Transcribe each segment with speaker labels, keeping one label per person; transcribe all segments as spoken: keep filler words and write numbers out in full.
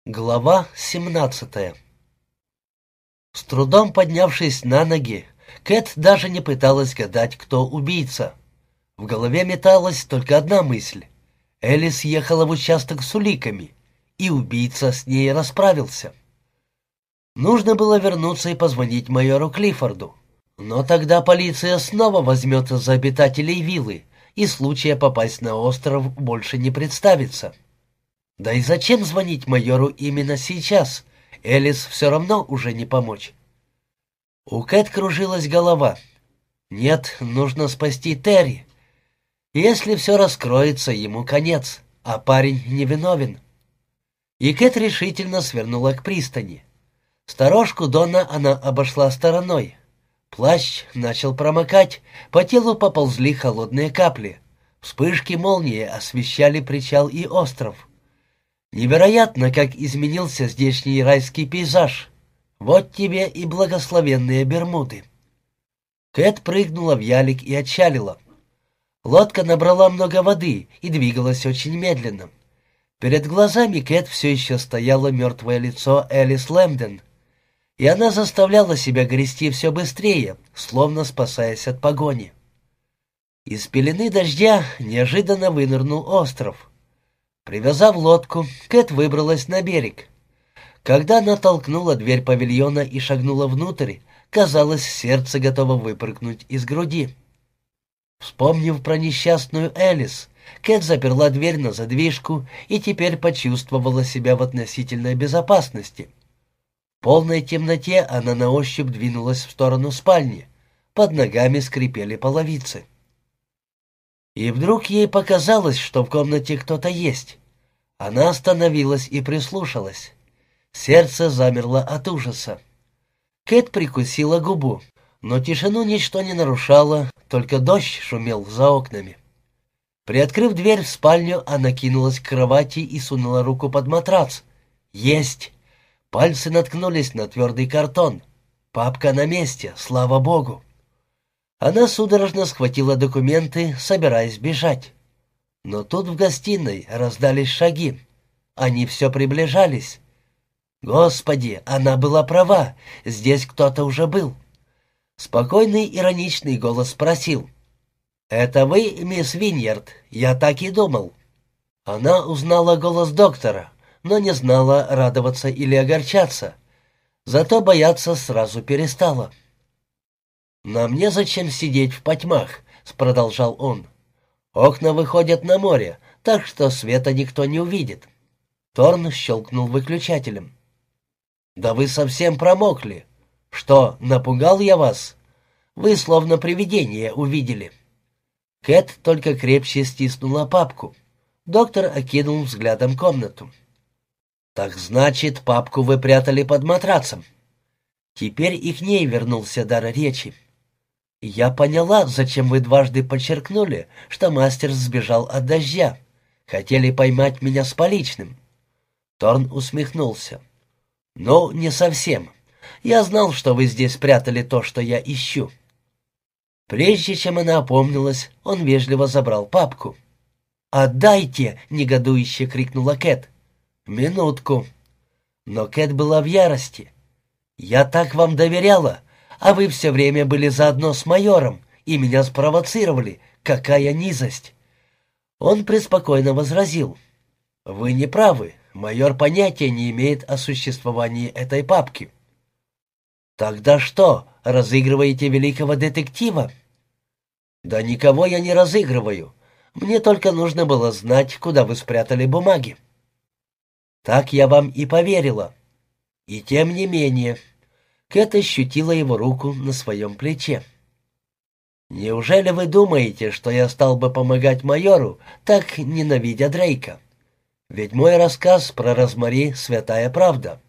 Speaker 1: Глава семнадцатая. С трудом поднявшись на ноги, Кэт даже не пыталась гадать, кто убийца. В голове металась только одна мысль. Элис ехала в участок с уликами, и убийца с ней расправился. Нужно было вернуться и позвонить майору Клиффорду. Но тогда полиция снова возьмется за обитателей виллы, и случая попасть на остров больше не представится. Да и зачем звонить майору именно сейчас? Элис все равно уже не помочь. У Кэт кружилась голова. Нет, нужно спасти Терри. Если все раскроется, ему конец, а парень невиновен. И Кэт решительно свернула к пристани. Сторожку Дона она обошла стороной. Плащ начал промокать, по телу поползли холодные капли. Вспышки молнии освещали причал и остров. Невероятно, как изменился здешний райский пейзаж. Вот тебе и благословенные Бермуды. Кэт прыгнула в ялик и отчалила. Лодка набрала много воды и двигалась очень медленно. Перед глазами Кэт все еще стояло мертвое лицо Элис Лэмден, и она заставляла себя грести все быстрее, словно спасаясь от погони. Из пелены дождя неожиданно вынырнул остров. Привязав лодку, Кэт выбралась на берег. Когда она толкнула дверь павильона и шагнула внутрь, казалось, сердце готово выпрыгнуть из груди. Вспомнив про несчастную Элис, Кэт заперла дверь на задвижку и теперь почувствовала себя в относительной безопасности. В полной темноте она на ощупь двинулась в сторону спальни. Под ногами скрипели половицы. И вдруг ей показалось, что в комнате кто-то есть. Она остановилась и прислушалась. Сердце замерло от ужаса. Кэт прикусила губу, но тишину ничто не нарушало, только дождь шумел за окнами. Приоткрыв дверь в спальню, она кинулась к кровати и сунула руку под матрац. Есть! Пальцы наткнулись на твердый картон. Папка на месте, слава богу. Она судорожно схватила документы, собираясь бежать. Но тут в гостиной раздались шаги. Они все приближались. Господи, она была права, здесь кто-то уже был. Спокойный, ироничный голос спросил: «Это вы, мисс Виньярд? Я так и думал». Она узнала голос доктора, но не знала, радоваться или огорчаться. Зато бояться сразу перестала. «Нам незачем сидеть в потьмах», — продолжал он. «Окна выходят на море, так что света никто не увидит». Торн щелкнул выключателем. «Да вы совсем промокли. Что, напугал я вас? Вы словно привидение увидели». Кэт только крепче стиснула папку. Доктор окинул взглядом комнату. «Так значит, папку вы прятали под матрацем». Теперь и к ней вернулся дар речи. «Я поняла, зачем вы дважды подчеркнули, что мастер сбежал от дождя. Хотели поймать меня с поличным». Торн усмехнулся. «Ну, не совсем. Я знал, что вы здесь прятали то, что я ищу». Прежде чем она опомнилась, он вежливо забрал папку. «Отдайте!» — негодующе крикнула Кэт. «Минутку». Но Кэт была в ярости. «Я так вам доверяла, а вы все время были заодно с майором и меня спровоцировали. Какая низость!» Он преспокойно возразил. «Вы не правы. Майор понятия не имеет о существовании этой папки». «Тогда что, разыгрываете великого детектива?» «Да никого я не разыгрываю. Мне только нужно было знать, куда вы спрятали бумаги». «Так я вам и поверила. И тем не менее...» Кэт ощутила его руку на своем плече. «Неужели вы думаете, что я стал бы помогать майору, так ненавидя Дрейка? Ведь мой рассказ про Розмари — святая правда».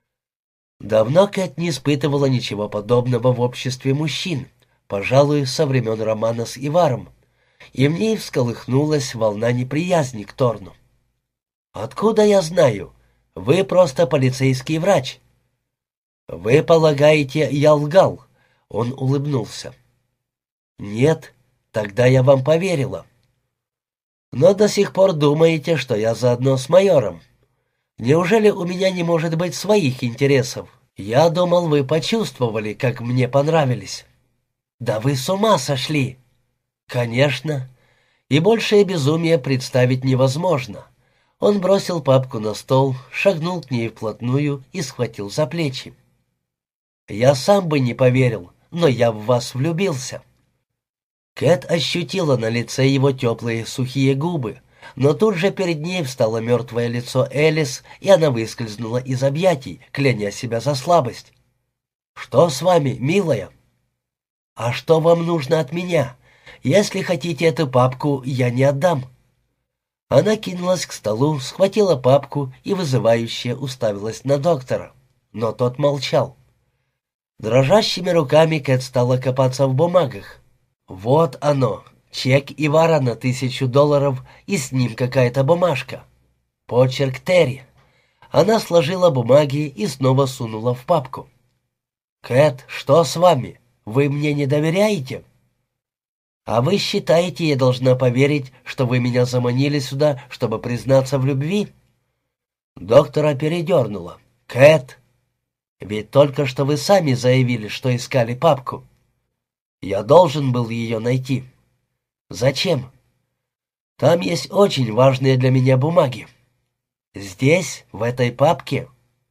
Speaker 1: Давно Кэт не испытывала ничего подобного в обществе мужчин, пожалуй, со времен романа с Иваром, и в ней всколыхнулась волна неприязни к Торну. «Откуда я знаю? Вы просто полицейский врач». «Вы полагаете, я лгал?» Он улыбнулся. «Нет, тогда я вам поверила. Но до сих пор думаете, что я заодно с майором. Неужели у меня не может быть своих интересов? Я думал, вы почувствовали, как мне понравились». «Да вы с ума сошли!» «Конечно. И большее безумие представить невозможно». Он бросил папку на стол, шагнул к ней вплотную и схватил за плечи. «Я сам бы не поверил, но я в вас влюбился». Кэт ощутила на лице его теплые сухие губы, но тут же перед ней встало мертвое лицо Элис, и она выскользнула из объятий, кляня себя за слабость. «Что с вами, милая?» «А что вам нужно от меня? Если хотите эту папку, я не отдам». Она кинулась к столу, схватила папку и вызывающе уставилась на доктора. Но тот молчал. Дрожащими руками Кэт стала копаться в бумагах. Вот оно, чек Ивара на тысячу долларов, и с ним какая-то бумажка. Почерк Терри. Она сложила бумаги и снова сунула в папку. «Кэт, что с вами? Вы мне не доверяете?» «А вы считаете, я должна поверить, что вы меня заманили сюда, чтобы признаться в любви?» Доктора передернула. «Кэт, ведь только что вы сами заявили, что искали папку. Я должен был ее найти. Зачем? Там есть очень важные для меня бумаги. Здесь, в этой папке.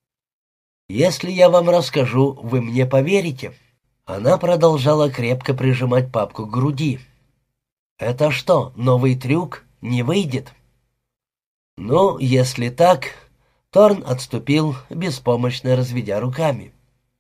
Speaker 1: Если я вам расскажу, вы мне поверите?» Она продолжала крепко прижимать папку к груди. «Это что, новый трюк? Не выйдет?» «Ну, если так...» Торн отступил, беспомощно разведя руками.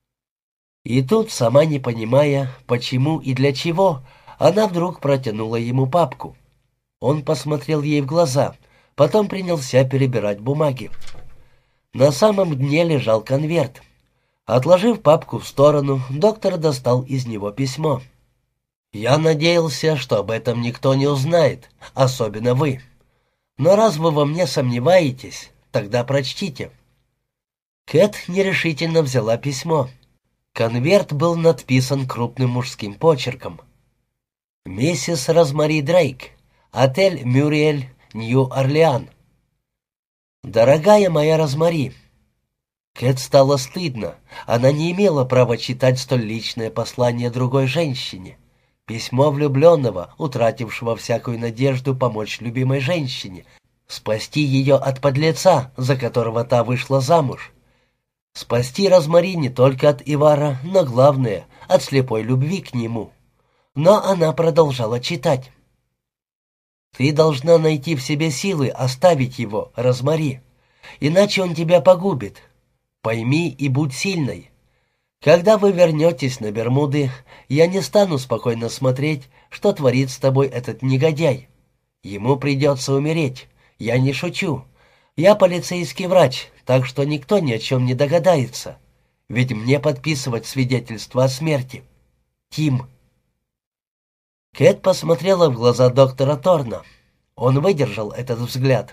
Speaker 1: И тут, сама не понимая, почему и для чего, она вдруг протянула ему папку. Он посмотрел ей в глаза, потом принялся перебирать бумаги. На самом дне лежал конверт. Отложив папку в сторону, доктор достал из него письмо. «Я надеялся, что об этом никто не узнает, особенно вы. Но раз вы во мне сомневаетесь, тогда прочтите». Кэт нерешительно взяла письмо. Конверт был надписан крупным мужским почерком. «Миссис Розмари Дрейк, отель Мюриэль, Нью-Орлеан». «Дорогая моя Розмари». Кэт стало стыдно. Она не имела права читать столь личное послание другой женщине. Письмо влюбленного, утратившего всякую надежду помочь любимой женщине, спасти ее от подлеца, за которого та вышла замуж. Спасти Розмари не только от Ивара, но, главное, от слепой любви к нему. Но она продолжала читать. «Ты должна найти в себе силы оставить его, Розмари, иначе он тебя погубит. Пойми и будь сильной. Когда вы вернетесь на Бермуды, я не стану спокойно смотреть, что творит с тобой этот негодяй. Ему придется умереть. Я не шучу. Я полицейский врач, так что никто ни о чем не догадается. Ведь мне подписывать свидетельство о смерти. Тим». Кэт посмотрела в глаза доктора Торна. Он выдержал этот взгляд.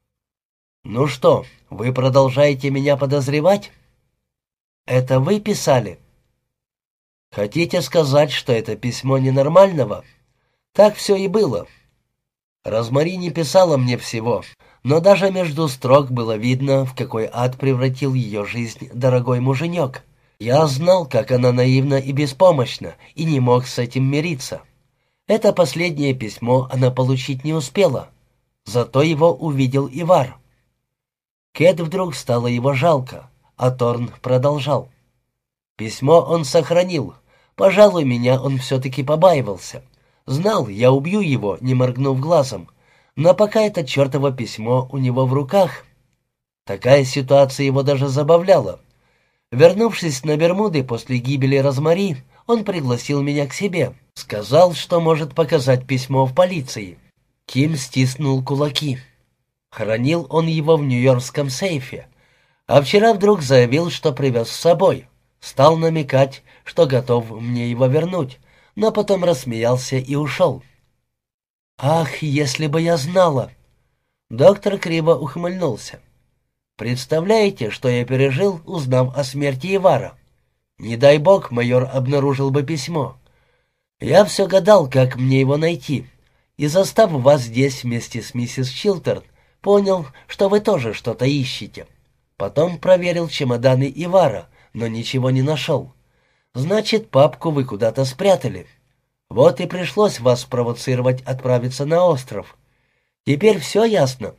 Speaker 1: «Ну что, вы продолжаете меня подозревать?» «Это вы писали?» «Хотите сказать, что это письмо ненормального?» «Так все и было. Розмари не писала мне всего, но даже между строк было видно, в какой ад превратил ее жизнь дорогой муженек. Я знал, как она наивна и беспомощна, и не мог с этим мириться. Это последнее письмо она получить не успела, зато его увидел Ивар». Кэт вдруг стало его жалко, а Торн продолжал. «Письмо он сохранил. Пожалуй, меня он все-таки побаивался. Знал, я убью его, не моргнув глазом. Но пока это чертово письмо у него в руках...» Такая ситуация его даже забавляла. Вернувшись на Бермуды после гибели Розмари, он пригласил меня к себе. Сказал, что может показать письмо в полиции. Ким стиснул кулаки. Хранил он его в нью-йоркском сейфе. А вчера вдруг заявил, что привез с собой. Стал намекать, что готов мне его вернуть, но потом рассмеялся и ушел. «Ах, если бы я знала!» Доктор криво ухмыльнулся. «Представляете, что я пережил, узнав о смерти Ивара? Не дай бог, майор обнаружил бы письмо. Я все гадал, как мне его найти, и, застав вас здесь вместе с миссис Чилтерн, понял, что вы тоже что-то ищете. Потом проверил чемоданы Ивара, но ничего не нашел. Значит, папку вы куда-то спрятали. Вот и пришлось вас спровоцировать отправиться на остров. Теперь все ясно?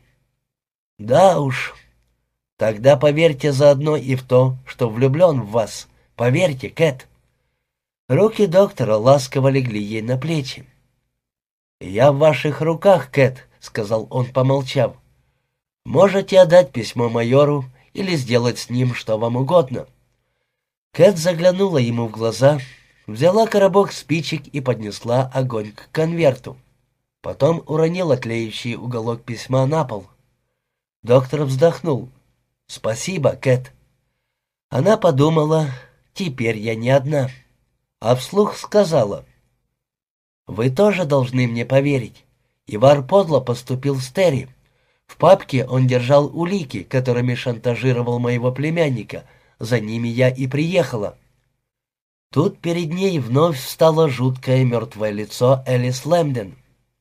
Speaker 1: Да уж. Тогда поверьте заодно и в то, что влюблен в вас. Поверьте, Кэт. Руки доктора ласково легли ей на плечи. «Я в ваших руках, Кэт», — сказал он, помолчав. «Можете отдать письмо майору или сделать с ним что вам угодно». Кэт заглянула ему в глаза, взяла коробок спичек и поднесла огонь к конверту. Потом уронила тлеющий уголок письма на пол. Доктор вздохнул. «Спасибо, Кэт». Она подумала, «Теперь я не одна», а вслух сказала, «Вы тоже должны мне поверить. Ивар подло поступил с Терри. В папке он держал улики, которыми шантажировал моего племянника. За ними я и приехала». Тут перед ней вновь встало жуткое мертвое лицо Элис Лэмден.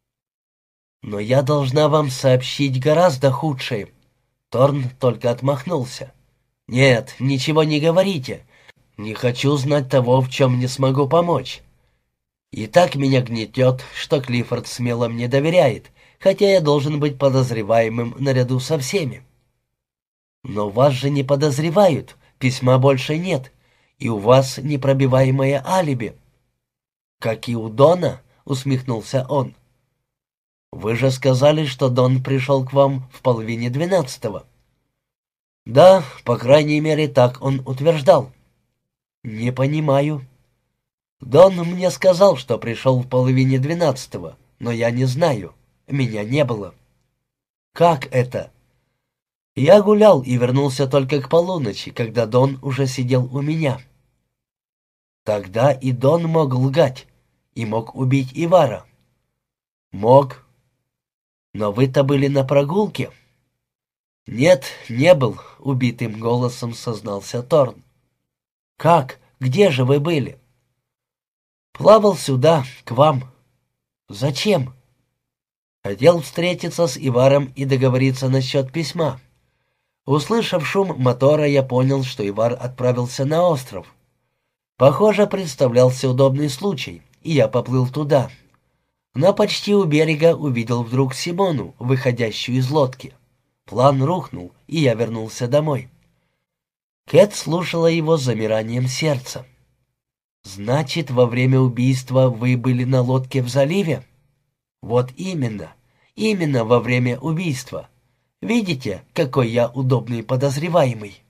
Speaker 1: «Но я должна вам сообщить гораздо худшее». Торн только отмахнулся. «Нет, ничего не говорите. Не хочу знать того, в чем не смогу помочь. И так меня гнетет, что Клиффорд смело мне доверяет, хотя я должен быть подозреваемым наряду со всеми». «Но вас же не подозревают, письма больше нет, и у вас непробиваемое алиби». «Как и у Дона», — усмехнулся он. «Вы же сказали, что Дон пришел к вам в половине двенадцатого». «Да, по крайней мере, так он утверждал». «Не понимаю». «Дон мне сказал, что пришел в половине двенадцатого, но я не знаю. Меня не было». «Как это?» «Я гулял и вернулся только к полуночи, когда Дон уже сидел у меня». «Тогда и Дон мог лгать, и мог убить Ивара». «Мог». «Но вы-то были на прогулке?» «Нет, не был», — убитым голосом сознался Торн. «Как? Где же вы были?» «Плавал сюда, к вам». «Зачем?» «Хотел встретиться с Иваром и договориться насчет письма. Услышав шум мотора, я понял, что Ивар отправился на остров. Похоже, представлялся удобный случай, и я поплыл туда. Но почти у берега увидел вдруг Симону, выходящую из лодки. План рухнул, и я вернулся домой». Кэт слушала его с замиранием сердца. «Значит, во время убийства вы были на лодке в заливе?» «Вот именно, именно во время убийства. Видите, какой я удобный подозреваемый?»